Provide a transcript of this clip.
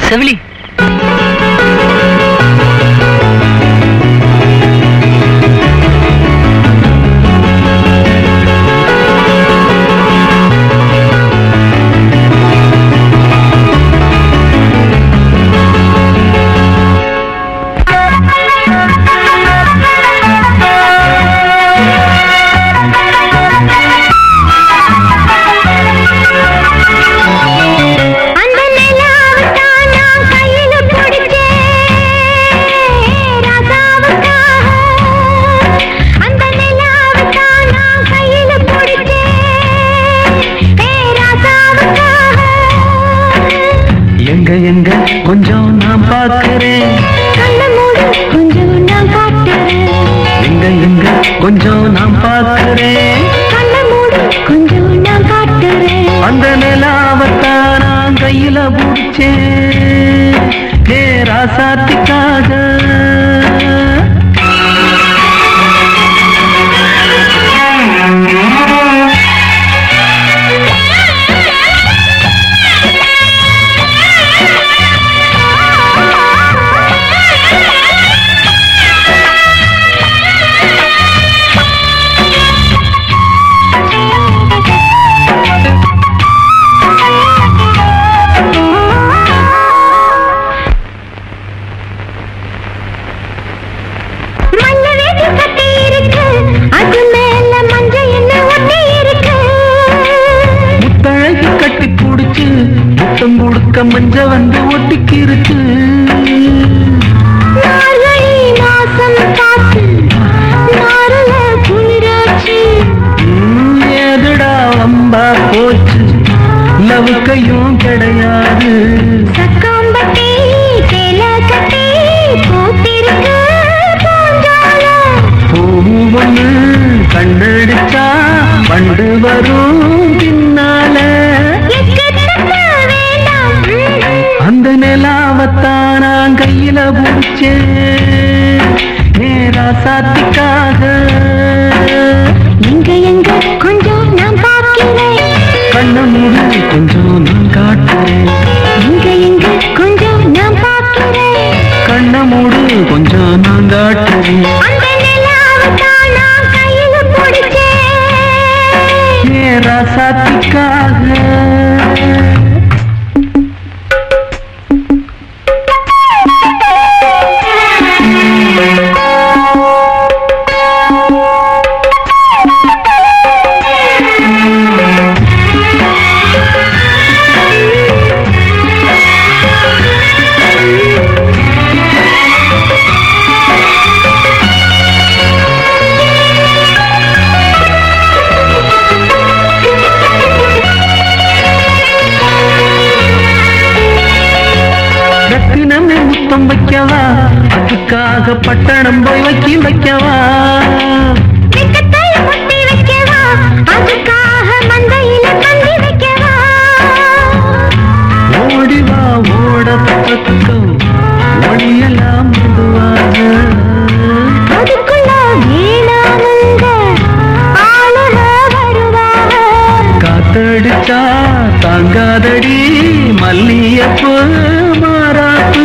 செவிலி கொஞ்சம் நான் பார்க்கிறேன், கொஞ்சம் நான் காட்டுறேன். எங்க எங்க கொஞ்சம் நான் பார்க்கிறேன், கொஞ்சம் நான் காட்டுறேன். அந்த நிலாவத்தான் நான் கையில பிடிச்சேன், ராசாத்திக்காக. மஞ்ச வந்து ஒட்டிக்கு இருக்கு, ஏதுடா வம்பா போச்சு, லவுக்கையும் கிடையாது. பூவொன்னு கண்ணடிச்சா வண்டு வரும் பின்னால. அந்த நிலாவத்தான் நான் கையில பிடிச்சேன், ராசாத்திக்காக. எங்க எங்க கொஞ்சம் நான் பார்க்கிறேன், கண்ண மூடி கொஞ்சம் நான் காட்டுறேன். எங்க எங்க கொஞ்சம் நான் பார்க்கிறேன், கண்ண மூடு கொஞ்சம் நான் காட்டுறேன். அந்த நிலாவத்தான் நான் கையில பிடிச்சேன், ராசாத்திக்காக. முத்தம் வைக்கவா, அதுக்காக பட்டணம் போய் வைக்கவா, அதுக்காக மந்தையில தந்தி வைக்கவா. ஓடிவா ஓட பக்கம் ஒடியெல்லாம் மெதுவாக, அதுக்குள்ள வேணாமுங்க ஆளுக வருவாக. காத்தடிச்சா தாங்காதடி மல்லியப்பு மாறாப்பு,